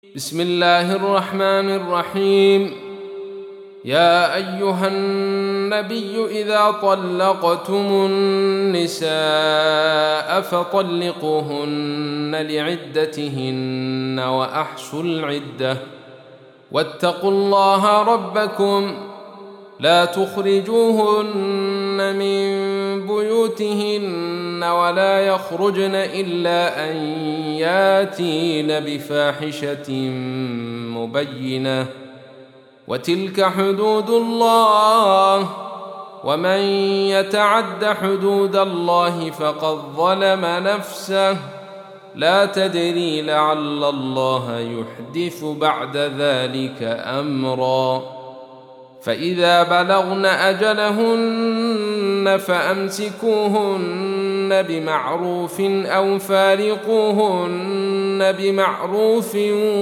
بسم الله الرحمن الرحيم. يا أيها النبي إذا طلقتم النساء فطلقوهن لعدتهن وأحصوا العدة واتقوا الله ربكم لا تخرجوهن من بيوتهن ولا يخرجن إلا أن ياتين بفاحشة مبينة وتلك حدود الله ومن يتعد حدود الله فقد ظلم نفسه لا تدري لعل الله يحدث بعد ذلك أمرا. فإذا بلغن أجلهن فأمسكوهن بمعروف أو فارقوهن بمعروف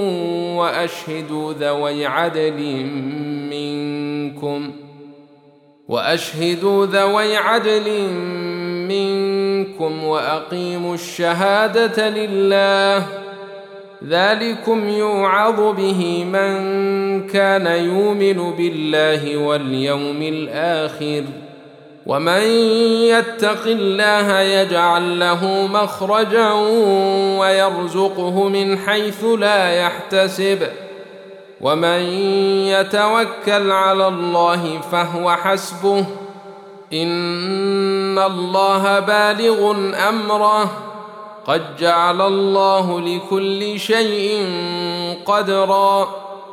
وأشهدوا ذوي عدل منكم وأقيموا الشهادة لله ذلكم يوعظ به من كان يؤمن بالله واليوم الآخر ومن يتق الله يجعل له مخرجا ويرزقه من حيث لا يحتسب ومن يتوكل على الله فهو حسبه إن الله بالغ أمره قد جعل الله لكل شيء قدرا.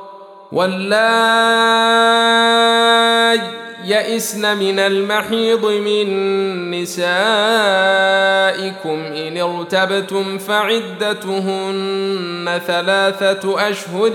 واللائي يئسن من المحيض من نسائكم إن ارتبتم فعدتهن 3 أشهر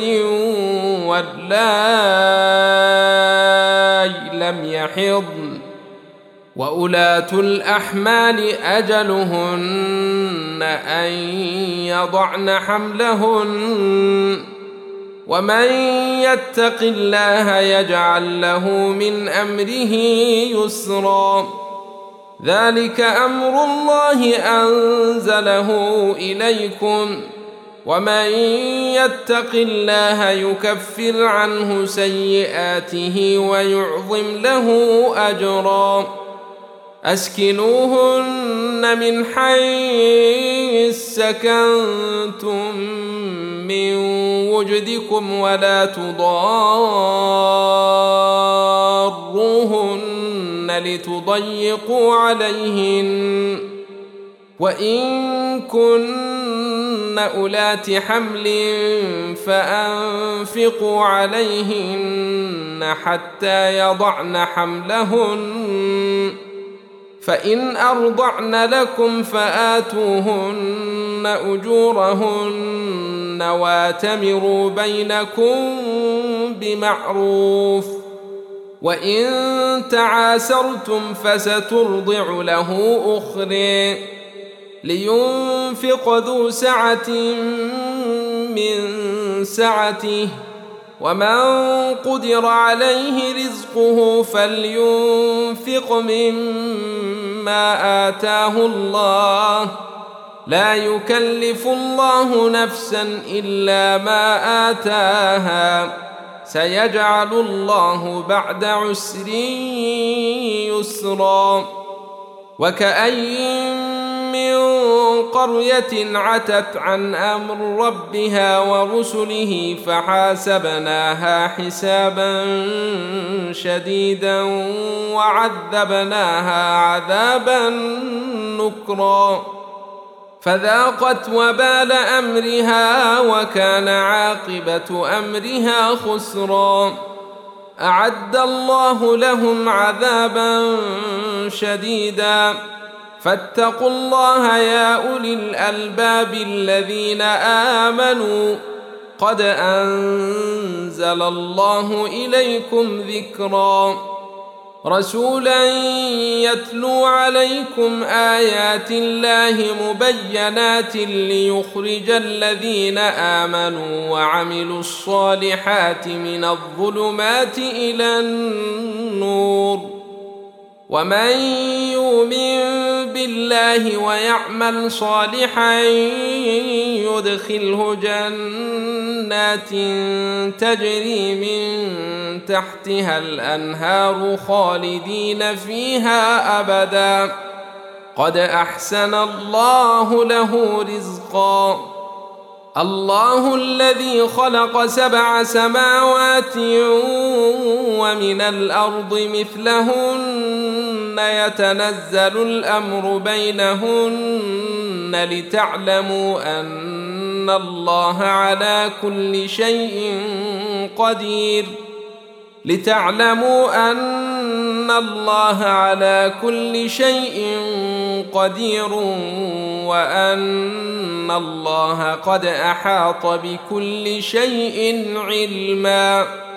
واللائي لم يحضن وأولاة الأحمال أجلهن أن يضعن حملهن ومن يتق الله يجعل له من أمره يسرا ذلك أمر الله أنزله إليكم ومن يتق الله يكفر عنه سيئاته ويعظم له أجرا. أسكنوهن من حيث سكنتم من وجدكم ولا تضاروهن لتضيقوا عليهن وإن كن أولات حمل فأنفقوا عليهن حتى يضعن حملهن فإن أرضعن لكم فآتوهن أجورهن واتمروا بينكم بمعروف وإن تعاسرتم فسترضع له أخرى لينفق ذو سعة من سعته ومن قدر عليه رزقه فلينفق مما آتاه الله لا يكلف الله نفسا إلا ما آتاها سيجعل الله بعد عسر يسرا. وكأين من قرية عتت عن أمر ربها ورسله فحاسبناها حسابا شديدا وعذبناها عذابا نكرا فذاقت وبال أمرها وكان عاقبة أمرها خسرا. أعد الله لهم عذابا شديدا فاتقوا الله يا أولي الألباب الذين آمنوا قد أنزل الله إليكم ذكرا رسولا يتلو عليكم آيات الله مبينات ليخرج الذين آمنوا وعملوا الصالحات من الظلمات إلى النور ومن يؤمن الله ويعمل صالحا يدخله جنات تجري من تحتها الأنهار خالدين فيها أبدا قد أحسن الله له رزقا. الله الذي خلق 7 سماوات ومن الأرض مثلهن يتنزل الأمر بينهن لتعلموا أن الله على كل شيء قدير وأن الله قد أحاط بكل شيء علما.